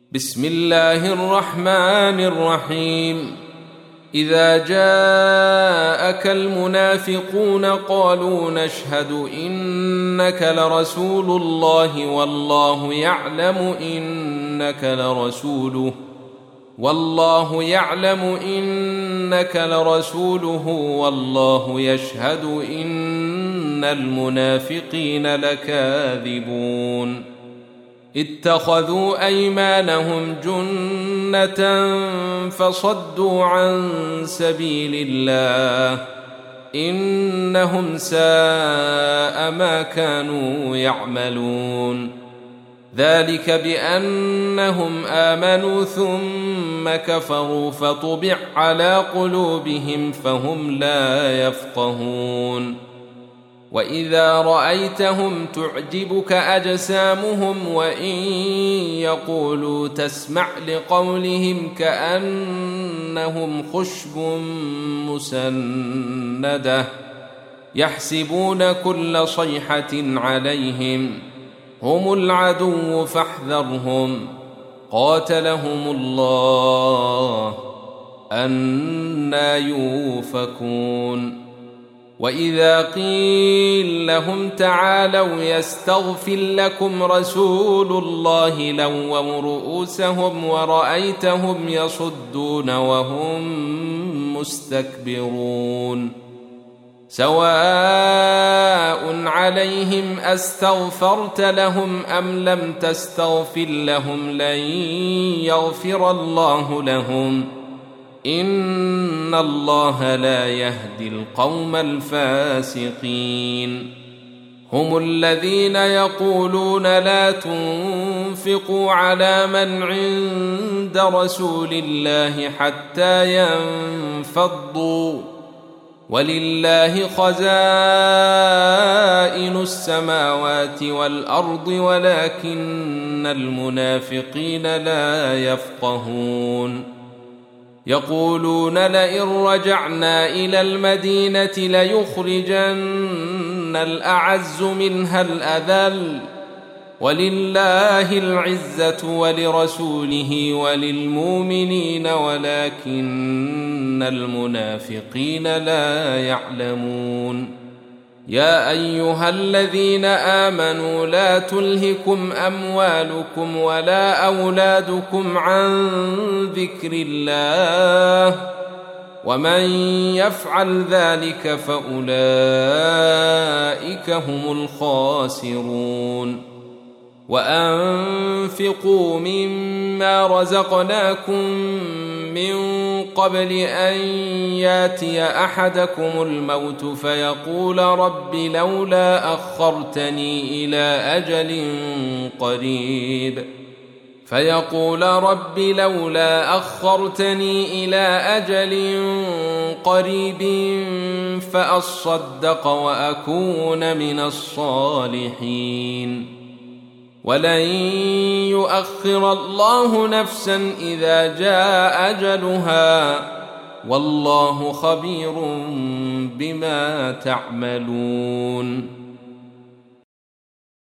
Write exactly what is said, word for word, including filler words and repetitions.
بسم الله الرحمن الرحيم. إذا جاءك المنافقون قالوا نشهد إنك لرسول الله والله يعلم إنك لرسوله والله يعلم إنك لرسوله والله يشهد إن المنافقين لكاذبون. اتخذوا أيمانهم جنة فصدوا عن سبيل الله إنهم ساء ما كانوا يعملون. ذلك بأنهم آمنوا ثم كفروا فطبع على قلوبهم فهم لا يفقهون. وإذا رأيتهم تعجبك أجسامهم وإن يقولوا تسمع لقولهم كأنهم خشب مسندة يحسبون كل صيحة عليهم هم العدو فاحذرهم قاتلهم الله أنى يؤفكون. وإذا قيل لهم تعالوا يستغفر لكم رسول الله لووا رؤوسهم ورأيتهم يصدون وهم مستكبرون. سواء عليهم أستغفرت لهم أم لم تستغفر لهم لن يغفر الله لهم إن الله لا يهدي القوم الفاسقين. هم الذين يقولون لا تنفقوا على من عند رسول الله حتى ينفضوا ولله خزائن السماوات والأرض ولكن المنافقين لا يفقهون. يقولون لئن رجعنا إلى المدينة ليخرجن الأعز منها الأذل ولله العزة ولرسوله وللمؤمنين ولكن المنافقين لا يعلمون. يا أيها الذين آمنوا لا تلهكم أموالكم ولا أولادكم عن ذكر الله ومن يفعل ذلك فأولئك هم الخاسرون. وأنفقوا مما رزقناكم من قبل أن ياتي أحدكم الموت فيقول رب لولا أخرتني إلى أجل قريب فيقول رب لولا أخرتني إلى أجل قريب فأصدق وأكون من الصالحين. ولن يؤخر الله نفسا إذا جاء أجلها والله خبير بما تعملون.